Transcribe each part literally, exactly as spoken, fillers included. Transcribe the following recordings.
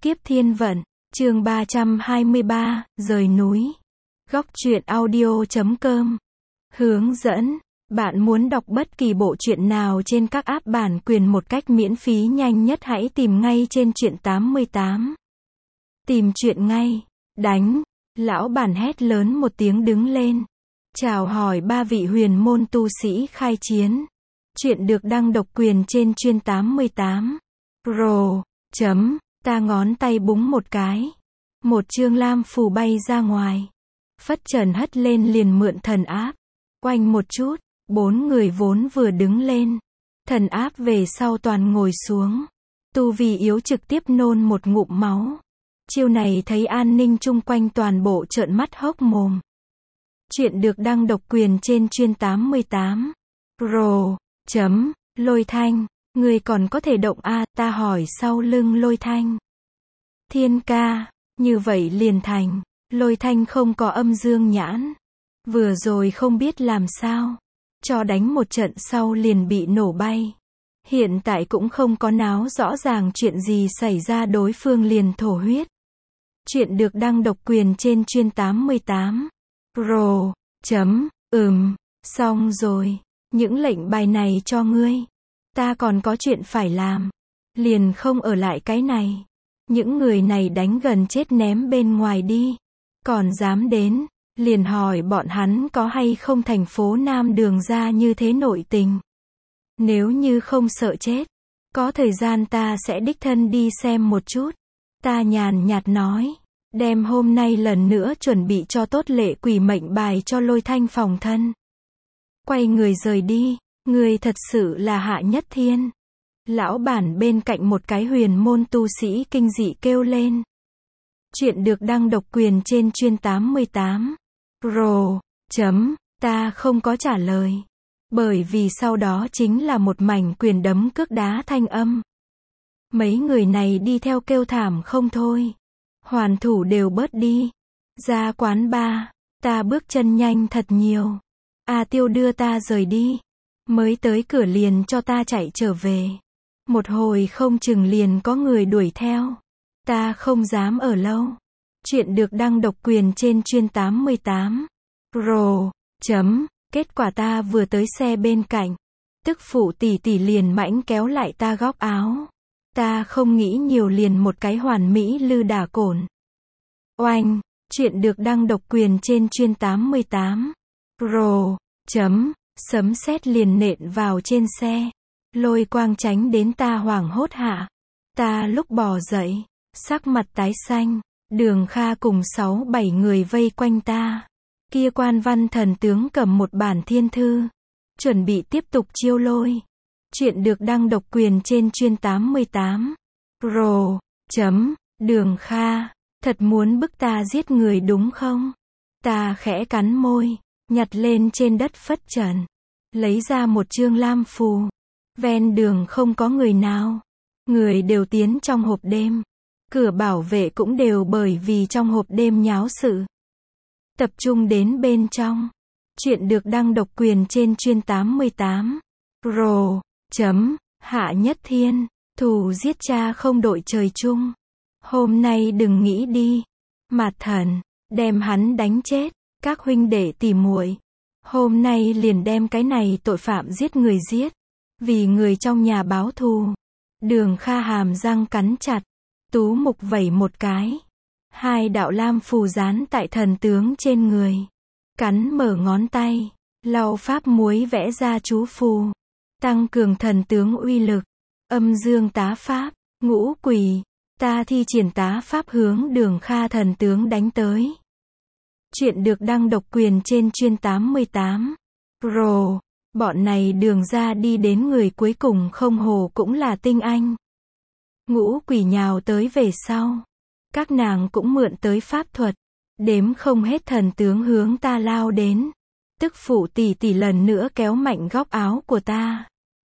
Kiếp thiên vận, chương ba trăm hai mươi ba, rời núi. Góc truyện audio chấm com. Hướng dẫn, bạn muốn đọc bất kỳ bộ truyện nào trên các app bản quyền một cách miễn phí nhanh nhất hãy tìm ngay trên truyện tám mươi tám. Tìm truyện ngay, đánh, lão bản hét lớn một tiếng đứng lên. Chào hỏi ba vị huyền môn tu sĩ khai chiến. Truyện được đăng độc quyền trên chuyên tám mươi tám. Pro, chấm. Ta ngón tay búng một cái. Một chương lam phù bay ra ngoài. Phất trần hất lên liền mượn thần áp. Oanh một chút, bốn người vốn vừa đứng lên. Thần áp về sau toàn ngồi xuống. Tu vi yếu trực tiếp nôn một ngụm máu. Chiêu này thấy an ninh chung quanh toàn bộ trợn mắt hốc mồm. Chuyện được đăng độc quyền trên chuyên tám mươi tám. Pro, chấm, Lôi Thanh. Người còn có thể động a, ta hỏi sau lưng Lôi Thanh. Thiên ca, như vậy liền thành. Lôi Thanh không có âm dương nhãn. Vừa rồi không biết làm sao. Cho đánh một trận sau liền bị nổ bay. Hiện tại cũng không có náo rõ ràng chuyện gì xảy ra đối phương liền thổ huyết. Chuyện được đăng độc quyền trên chuyên tám mươi tám. Pro, chấm, ừm, xong rồi. Những lệnh bài này cho ngươi. Ta còn có chuyện phải làm. Liền không ở lại cái này. Những người này đánh gần chết ném bên ngoài đi. Còn dám đến, liền hỏi bọn hắn có hay không thành phố Nam đường ra như thế nội tình. Nếu như không sợ chết, có thời gian ta sẽ đích thân đi xem một chút. Ta nhàn nhạt nói, đem hôm nay lần nữa chuẩn bị cho tốt lệ quỷ mệnh bài cho Lôi Thanh phòng thân. Quay người rời đi, người thật sự là Hạ Nhất Thiên. Lão bản bên cạnh một cái huyền môn tu sĩ kinh dị kêu lên. Chuyện được đăng độc quyền trên chuyên tám mươi tám. Pro, chấm, ta không có trả lời. Bởi vì sau đó chính là một mảnh quyền đấm cước đá thanh âm. Mấy người này đi theo kêu thảm không thôi. Hoàn thủ đều bớt đi. Ra quán bar, ta bước chân nhanh thật nhiều. A Tiêu đưa ta rời đi. Mới tới cửa liền cho ta chạy trở về. Một hồi không chừng liền có người đuổi theo. Ta không dám ở lâu. Chuyện được đăng độc quyền trên chuyên tám mươi tám. Pro, chấm, kết quả ta vừa tới xe bên cạnh. Tức phụ tỷ tỷ liền mãnh kéo lại ta góc áo. Ta không nghĩ nhiều liền một cái hoàn mỹ lư đả cổn. Oanh, chuyện được đăng độc quyền trên chuyên tám mươi tám. Pro, chấm, sấm sét liền nện vào trên xe. Lôi quang tránh đến ta hoảng hốt hạ. Ta lúc bò dậy, sắc mặt tái xanh, Đường Kha cùng sáu bảy người vây quanh ta. Kia quan văn thần tướng cầm một bản thiên thư, chuẩn bị tiếp tục chiêu lôi. Chuyện được đăng độc quyền trên chuyên tám mươi tám. Pro, chấm, Đường Kha, thật muốn bức ta giết người đúng không? Ta khẽ cắn môi, nhặt lên trên đất phất trần, lấy ra một chương lam phù. Ven đường không có người nào. Người đều tiến trong hộp đêm. Cửa bảo vệ cũng đều bởi vì trong hộp đêm nháo sự. Tập trung đến bên trong. Chuyện được đăng độc quyền trên chuyên tám mươi tám. Pro, chấm, Hạ Nhất Thiên. Thù giết cha không đội trời chung. Hôm nay đừng nghĩ đi. Mạt Thần, đem hắn đánh chết. Các huynh đệ tỉ muội, hôm nay liền đem cái này tội phạm giết người giết. Vì người trong nhà báo thù. Đường Kha hàm răng cắn chặt. Tú mục vẩy một cái. Hai đạo lam phù dán tại thần tướng trên người. Cắn mở ngón tay. Lau pháp muối vẽ ra chú phù. Tăng cường thần tướng uy lực. Âm dương tá pháp. Ngũ quỷ. Ta thi triển tá pháp hướng Đường Kha thần tướng đánh tới. Chuyện được đăng độc quyền trên chuyên tám mươi tám. Pro. Bọn này Đường ra đi đến người cuối cùng không hồ cũng là tinh anh. Ngũ quỷ nhào tới về sau. Các nàng cũng mượn tới pháp thuật. Đếm không hết thần tướng hướng ta lao đến. Tức phụ tỷ tỷ lần nữa kéo mạnh góc áo của ta.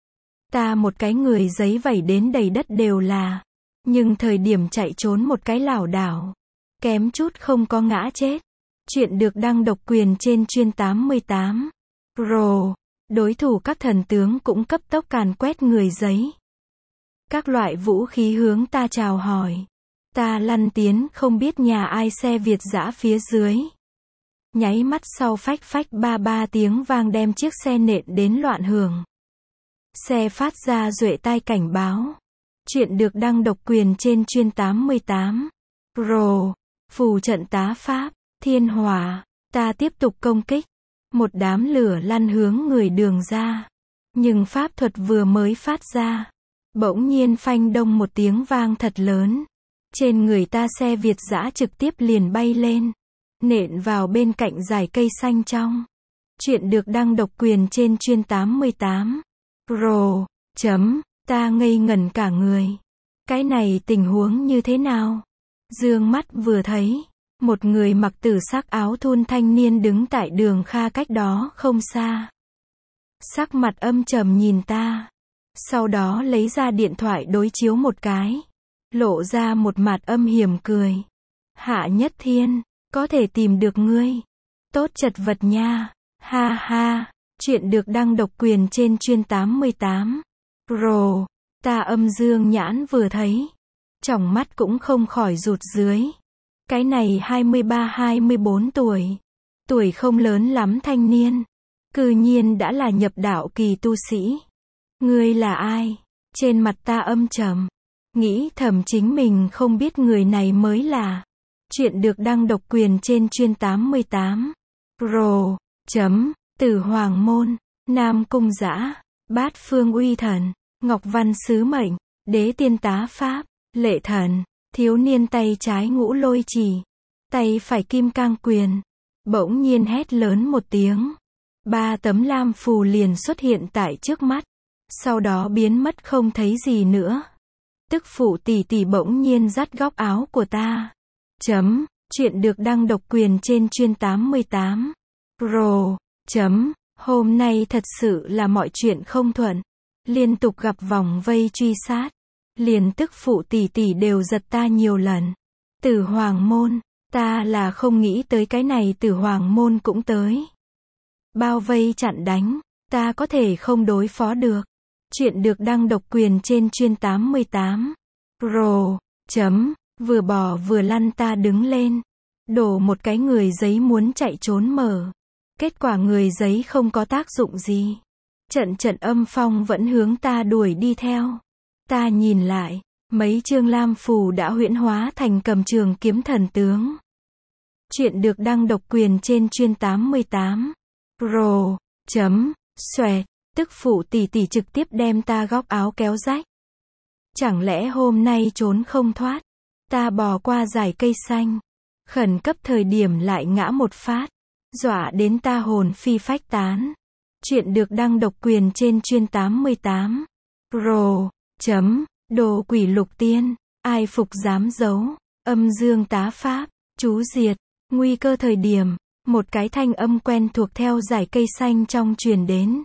Ta một cái người giấy vẩy đến đầy đất đều là. Nhưng thời điểm chạy trốn một cái lảo đảo. Kém chút không có ngã chết. Chuyện được đăng độc quyền trên chuyên tám mươi tám. Pro. Đối thủ các thần tướng cũng cấp tốc càn quét người giấy. Các loại vũ khí hướng ta chào hỏi. Ta lăn tiến không biết nhà ai xe Việt dã phía dưới. Nháy mắt sau phách phách ba ba tiếng vang đem chiếc xe nện đến loạn hưởng. Xe phát ra duệ tai cảnh báo. Chuyện được đăng độc quyền trên chuyên tám mươi tám. Pro. Phù trận tá pháp. Thiên hỏa. Ta tiếp tục công kích. Một đám lửa lăn hướng người đường ra. Nhưng pháp thuật vừa mới phát ra. Bỗng nhiên phanh đông một tiếng vang thật lớn. Trên người ta xe Việt dã trực tiếp liền bay lên. Nện vào bên cạnh dải cây xanh trong. Chuyện được đăng độc quyền trên chuyên tám mươi tám. Pro. Chấm. Ta ngây ngẩn cả người. Cái này tình huống như thế nào? Dương mắt vừa thấy. Một người mặc tử sắc áo thun thanh niên đứng tại đường Kha cách đó không xa. Sắc mặt âm trầm nhìn ta. Sau đó lấy ra điện thoại đối chiếu một cái. Lộ ra một mặt âm hiểm cười. Hạ Nhất Thiên, có thể tìm được ngươi. Tốt chật vật nha. Ha ha. Chuyện được đăng độc quyền trên chuyên tám mươi tám. Pro. Ta âm dương nhãn vừa thấy. Tròng mắt cũng không khỏi rụt dưới. Cái này hai mươi ba hai mươi bốn tuổi. Tuổi không lớn lắm thanh niên. Cư nhiên đã là nhập đạo kỳ tu sĩ. Ngươi là ai? Trên mặt ta âm trầm. Nghĩ thầm chính mình không biết người này mới là. Chuyện được đăng độc quyền trên chuyên tám mươi tám. Pro. Chấm. Tử Hoàng Môn. Nam Cung Giã. Bát Phương Uy Thần. Ngọc Văn Sứ Mệnh. Đế Tiên Tá Pháp. Lệ Thần. Thiếu niên tay trái ngũ lôi chỉ. Tay phải kim cang quyền. Bỗng nhiên hét lớn một tiếng. Ba tấm lam phù liền xuất hiện tại trước mắt. Sau đó biến mất không thấy gì nữa. Tức phụ tỷ tỷ bỗng nhiên dắt góc áo của ta. Chấm. Chuyện được đăng độc quyền trên chuyên tám mươi tám. Pro. Chấm. Hôm nay thật sự là mọi chuyện không thuận. Liên tục gặp vòng vây truy sát. Liền tức phụ tỷ tỷ đều giật ta nhiều lần. Tử Hoàng Môn. Ta là không nghĩ tới cái này Tử Hoàng Môn cũng tới. Bao vây chặn đánh. Ta có thể không đối phó được. Chuyện được đăng độc quyền trên chuyên tám mươi tám. Pro. Chấm. Vừa bò vừa lăn ta đứng lên. Đổ một cái người giấy muốn chạy trốn mở. Kết quả người giấy không có tác dụng gì. Trận trận âm phong vẫn hướng ta đuổi đi theo. Ta nhìn lại. Mấy chương lam phù đã huyễn hóa thành cầm trường kiếm thần tướng. Chuyện được đăng độc quyền trên chuyên tám mươi tám. Pro. Chấm. Xoẹt. Tức phụ tỷ tỷ trực tiếp đem ta góc áo kéo rách. Chẳng lẽ hôm nay trốn không thoát? Ta bò qua dải cây xanh. Khẩn cấp thời điểm lại ngã một phát. Dọa đến ta hồn phi phách tán. Chuyện được đăng độc quyền trên chuyên tám mươi tám. Pro. Chấm. Đồ quỷ lục tiên. Ai phục dám giấu. Âm dương tá pháp. Chú diệt. Nguy cơ thời điểm. Một cái thanh âm quen thuộc theo dải cây xanh trong truyền đến.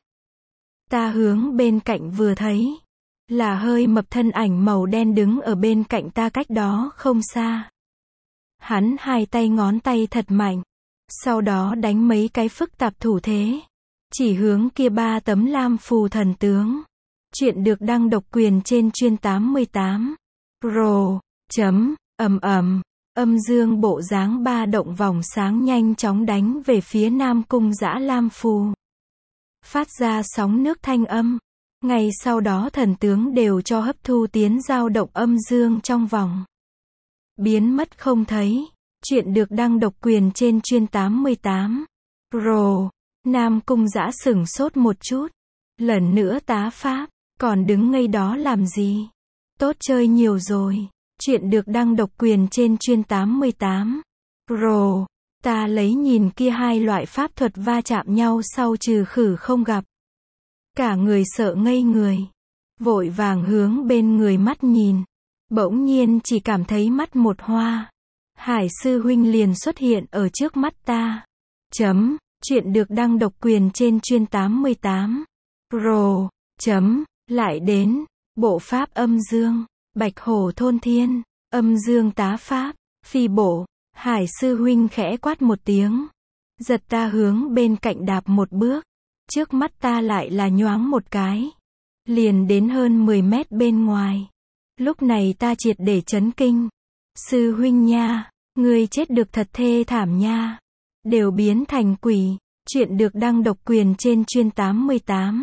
Ta hướng bên cạnh vừa thấy. Là hơi mập thân ảnh màu đen đứng ở bên cạnh ta cách đó không xa. Hắn hai tay ngón tay thật mạnh. Sau đó đánh mấy cái phức tạp thủ thế. Chỉ hướng kia ba tấm lam phù thần tướng. Chuyện được đăng độc quyền trên chuyên tám mươi tám. Pro. Chấm. Ầm ầm. Âm dương bộ dáng ba động vòng sáng nhanh chóng đánh về phía Nam Cung Giã lam phù. Phát ra sóng nước thanh âm. Ngay sau đó thần tướng đều cho hấp thu tiến dao động âm dương trong vòng. Biến mất không thấy. Chuyện được đăng độc quyền trên chuyên tám mươi tám. Pro. Nam Cung Giã sửng sốt một chút. Lần nữa tá pháp. Còn đứng ngây đó làm gì? Tốt chơi nhiều rồi. Chuyện được đăng độc quyền trên chuyên tám mươi tám. Pro. Ta lấy nhìn kia hai loại pháp thuật va chạm nhau sau trừ khử không gặp. Cả người sợ ngây người. Vội vàng hướng bên người mắt nhìn. Bỗng nhiên chỉ cảm thấy mắt một hoa. Hải sư huynh liền xuất hiện ở trước mắt ta. Chấm. Chuyện được đăng độc quyền trên chuyên tám mươi tám. Pro. Chấm. Lại đến. Bộ pháp âm dương. Bạch hổ thôn thiên. Âm dương tá pháp. Phi bộ. Hải sư huynh khẽ quát một tiếng. Giật ta hướng bên cạnh đạp một bước. Trước mắt ta lại là nhoáng một cái. Liền đến hơn mười mét bên ngoài. Lúc này ta triệt để chấn kinh. Sư huynh nha, ngươi chết được thật thê thảm nha. Đều biến thành quỷ. Chuyện được đăng độc quyền trên chuyên tám mươi tám.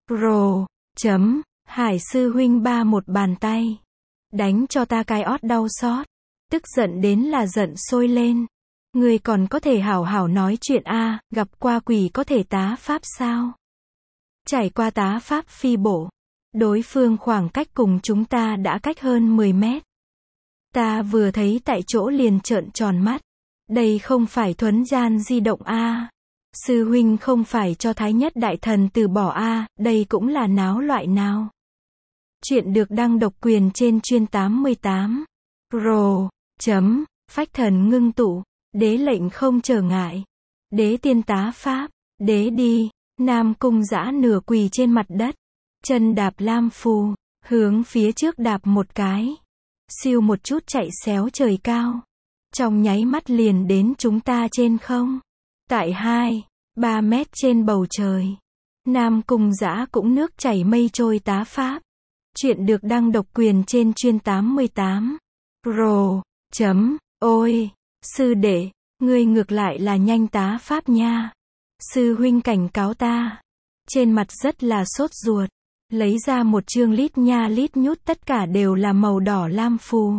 Rồ, chấm, Hải sư huynh ba một bàn tay. Đánh cho ta cái ót đau xót. Tức giận đến là giận sôi lên. Ngươi còn có thể hảo hảo nói chuyện a, à, gặp qua quỷ có thể tá pháp sao? Trải qua tá pháp phi bổ. Đối phương khoảng cách cùng chúng ta đã cách hơn mười mét. Ta vừa thấy tại chỗ liền trợn tròn mắt. Đây không phải thuấn gian di động a. À. Sư huynh không phải cho Thái Nhất Đại Thần từ bỏ a, à, đây cũng là náo loại nào. Chuyện được đăng độc quyền trên chuyên tám mươi tám. Rồ, chấm, phách thần ngưng tụ, đế lệnh không trở ngại. Đế tiên tá pháp, đế đi, Nam Cung Giã nửa quỳ trên mặt đất. Chân đạp lam phù, hướng phía trước đạp một cái. Siêu một chút chạy xéo trời cao. Trong nháy mắt liền đến chúng ta trên không. Tại hai, ba mét trên bầu trời. Nam Cung Giã cũng nước chảy mây trôi tá pháp. Chuyện được đăng độc quyền trên chuyên tám mươi tám. Rồ, chấm, ôi, sư đệ, ngươi ngược lại là nhanh tá pháp nha. Sư huynh cảnh cáo ta. Trên mặt rất là sốt ruột. Lấy ra một chương lít nha lít nhút tất cả đều là màu đỏ lam phù.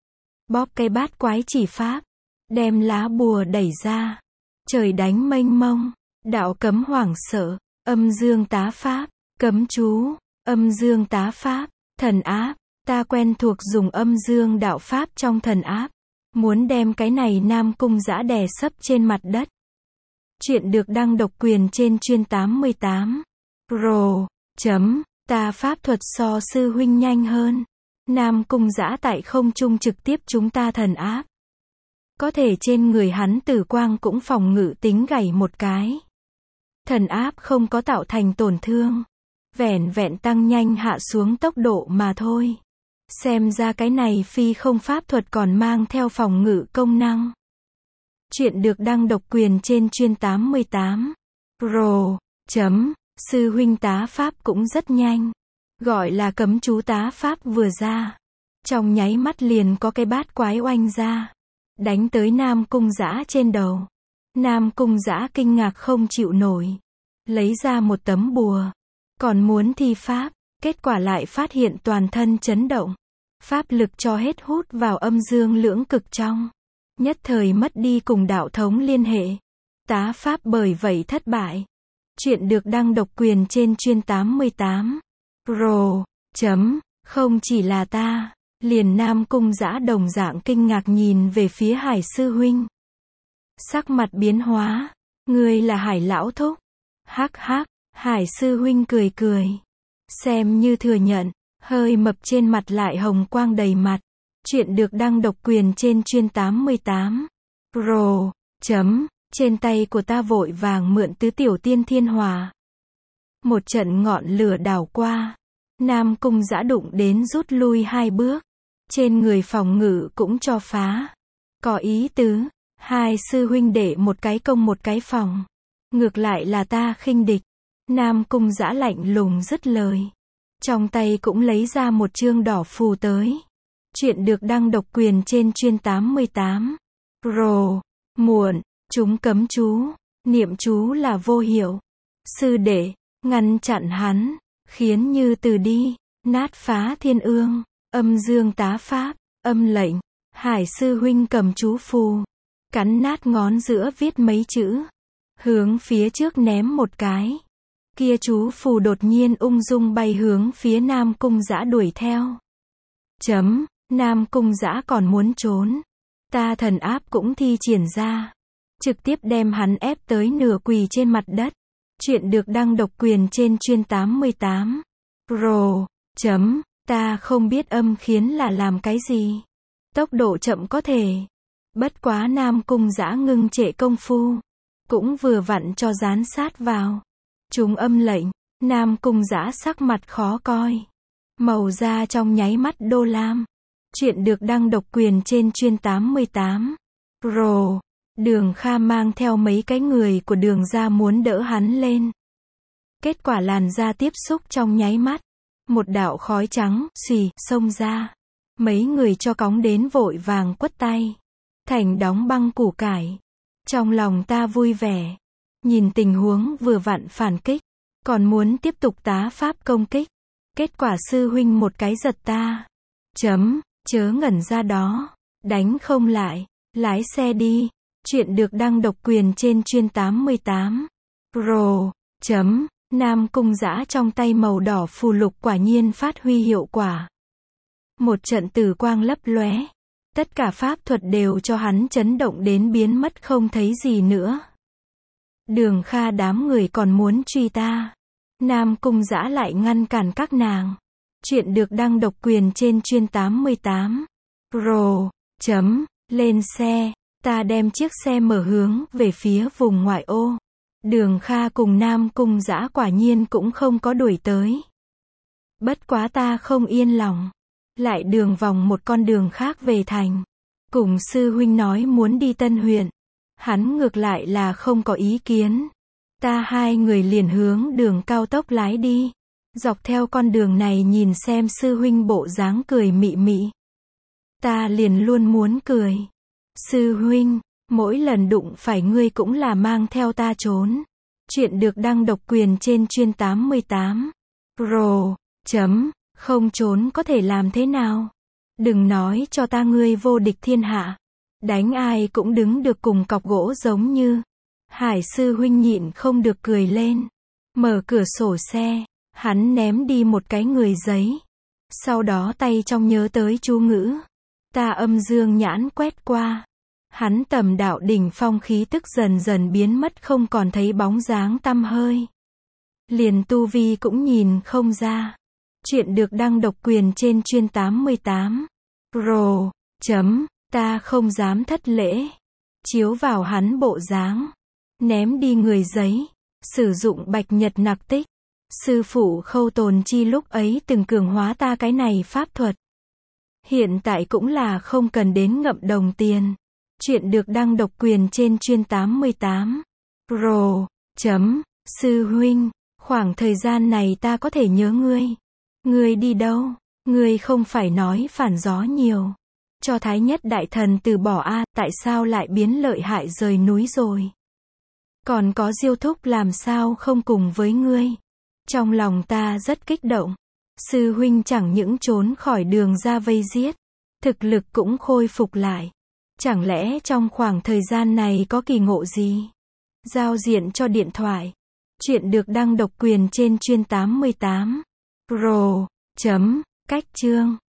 Bóp cái bát quái chỉ pháp. Đem lá bùa đẩy ra. Trời đánh mênh mông. Đạo cấm hoảng sợ. Âm dương tá pháp. Cấm chú. Âm dương tá pháp. Thần áp. Ta quen thuộc dùng âm dương đạo pháp trong thần áp. Muốn đem cái này Nam Cung Giã đè sấp trên mặt đất. Chuyện được đăng độc quyền trên chuyên tám mươi tám. Rồ, chấm, ta pháp thuật so sư huynh nhanh hơn. Nam Cung Giã tại không trung trực tiếp chúng ta thần áp. Có thể trên người hắn tử quang cũng phòng ngự tính gảy một cái. Thần áp không có tạo thành tổn thương. Vẻn vẹn tăng nhanh hạ xuống tốc độ mà thôi. Xem ra cái này phi không pháp thuật còn mang theo phòng ngự công năng. Chuyện được đăng độc quyền trên chuyên tám mươi tám. Rồ, chấm, sư huynh tá pháp cũng rất nhanh. Gọi là cấm chú tá pháp vừa ra. Trong nháy mắt liền có cái bát quái oanh ra. Đánh tới Nam Cung Giã trên đầu. Nam Cung Giã kinh ngạc không chịu nổi. Lấy ra một tấm bùa. Còn muốn thi pháp. Kết quả lại phát hiện toàn thân chấn động. Pháp lực cho hết hút vào âm dương lưỡng cực trong. Nhất thời mất đi cùng đạo thống liên hệ. Tá pháp bởi vậy thất bại. Chuyện được đăng độc quyền trên chuyên tám mươi tám. Rồ, chấm, không chỉ là ta. Liền Nam Cung Giã đồng dạng kinh ngạc nhìn về phía Hải sư huynh. Sắc mặt biến hóa. Ngươi là Hải lão thúc. Hắc hắc, Hải sư huynh cười cười. Xem như thừa nhận. Hơi mập trên mặt lại hồng quang đầy mặt. Chuyện được đăng độc quyền trên chuyên tám mươi tám. Rồ, chấm, trên tay của ta vội vàng mượn tứ tiểu tiên thiên hỏa. Một trận ngọn lửa đảo qua. Nam Cung Giã đụng đến rút lui hai bước. Trên người phòng ngự cũng cho phá. Có ý tứ. Hai sư huynh đệ một cái công một cái phòng. Ngược lại là ta khinh địch. Nam Cung Giã lạnh lùng dứt lời. Trong tay cũng lấy ra một chương đỏ phù tới. Chuyện được đăng độc quyền trên chuyên tám mươi tám. Rồ, muộn, chúng cấm chú. Niệm chú là vô hiệu. Sư đệ, ngăn chặn hắn. Khiến như từ đi. Nát phá thiên ương. Âm dương tá pháp. Âm lệnh. Hải sư huynh cầm chú phù. Cắn nát ngón giữa viết mấy chữ. Hướng phía trước ném một cái. Kia chú phù đột nhiên ung dung bay hướng phía Nam Cung Giã đuổi theo. Chấm, Nam Cung Giã còn muốn trốn. Ta thần áp cũng thi triển ra. Trực tiếp đem hắn ép tới nửa quỳ trên mặt đất. Chuyện được đăng độc quyền trên chuyên tám mươi tám. Rồ, chấm, ta không biết âm khiến là làm cái gì. Tốc độ chậm có thể. Bất quá Nam Cung Giã ngưng trệ công phu. Cũng vừa vặn cho dán sát vào. Chúng âm lệnh, Nam Cung Giã sắc mặt khó coi. Màu da trong nháy mắt đô lam. Chuyện được đăng độc quyền trên chuyên tám mươi tám. Rồ, Đường Kha mang theo mấy cái người của Đường ra muốn đỡ hắn lên. Kết quả làn da tiếp xúc trong nháy mắt. Một đạo khói trắng, xì, xông ra. Mấy người cho cóng đến vội vàng quất tay. Thành đóng băng củ cải. Trong lòng ta vui vẻ. Nhìn tình huống vừa vặn phản kích. Còn muốn tiếp tục tá pháp công kích. Kết quả sư huynh một cái giật ta. Chấm, chớ ngẩn ra đó. Đánh không lại. Lái xe đi. Chuyện được đăng độc quyền trên chuyên tám mươi tám. Rồ. Chấm. Nam Cung Giã trong tay màu đỏ phù lục quả nhiên phát huy hiệu quả. Một trận tử quang lấp lóe. Tất cả pháp thuật đều cho hắn chấn động đến biến mất không thấy gì nữa. Đường Kha đám người còn muốn truy ta. Nam Cung Giã lại ngăn cản các nàng. Chuyện được đăng độc quyền trên chuyên tám mươi tám. Rồ. Chấm. Lên xe. Ta đem chiếc xe mở hướng về phía vùng ngoại ô. Đường Kha cùng Nam Cung Giã quả nhiên cũng không có đuổi tới. Bất quá ta không yên lòng. Lại đường vòng một con đường khác về thành. Cùng sư huynh nói muốn đi Tân huyện. Hắn ngược lại là không có ý kiến. Ta hai người liền hướng đường cao tốc lái đi. Dọc theo con đường này nhìn xem sư huynh bộ dáng cười mị mị. Ta liền luôn muốn cười. Sư huynh, mỗi lần đụng phải ngươi cũng là mang theo ta trốn. Chuyện được đăng độc quyền trên chuyên tám mươi tám. Rồ. Chấm. Không trốn có thể làm thế nào? Đừng nói cho ta ngươi vô địch thiên hạ. Đánh ai cũng đứng được cùng cọc gỗ giống như. Hải sư huynh nhịn không được cười lên. Mở cửa sổ xe. Hắn ném đi một cái người giấy. Sau đó tay trong nhớ tới chú ngữ. Ta âm dương nhãn quét qua. Hắn tầm đạo đỉnh phong khí tức dần dần biến mất không còn thấy bóng dáng tăm hơi. Liền tu vi cũng nhìn không ra. Chuyện được đăng độc quyền trên chuyên tám mươi tám. Rồ. Chấm. Ta không dám thất lễ. Chiếu vào hắn bộ dáng. Ném đi người giấy. Sử dụng bạch nhật nặc tích. Sư phụ Khâu Tồn Chi lúc ấy từng cường hóa ta cái này pháp thuật. Hiện tại cũng là không cần đến ngậm đồng tiền. Chuyện được đăng độc quyền trên chuyên tám mươi tám. Rồ. Chấm. Sư huynh. Khoảng thời gian này ta có thể nhớ ngươi. Ngươi đi đâu? Ngươi không phải nói phản gió nhiều. Cho Thái Nhất Đại Thần từ bỏ a, tại sao lại biến lợi hại rời núi rồi? Còn có Diêu Thúc làm sao không cùng với ngươi? Trong lòng ta rất kích động. Sư huynh chẳng những trốn khỏi đường ra vây giết. Thực lực cũng khôi phục lại. Chẳng lẽ trong khoảng thời gian này có kỳ ngộ gì? Giao diện cho điện thoại. Chuyện được đăng độc quyền trên chuyên tám mươi tám. Rồ. Chấm. Cách chương.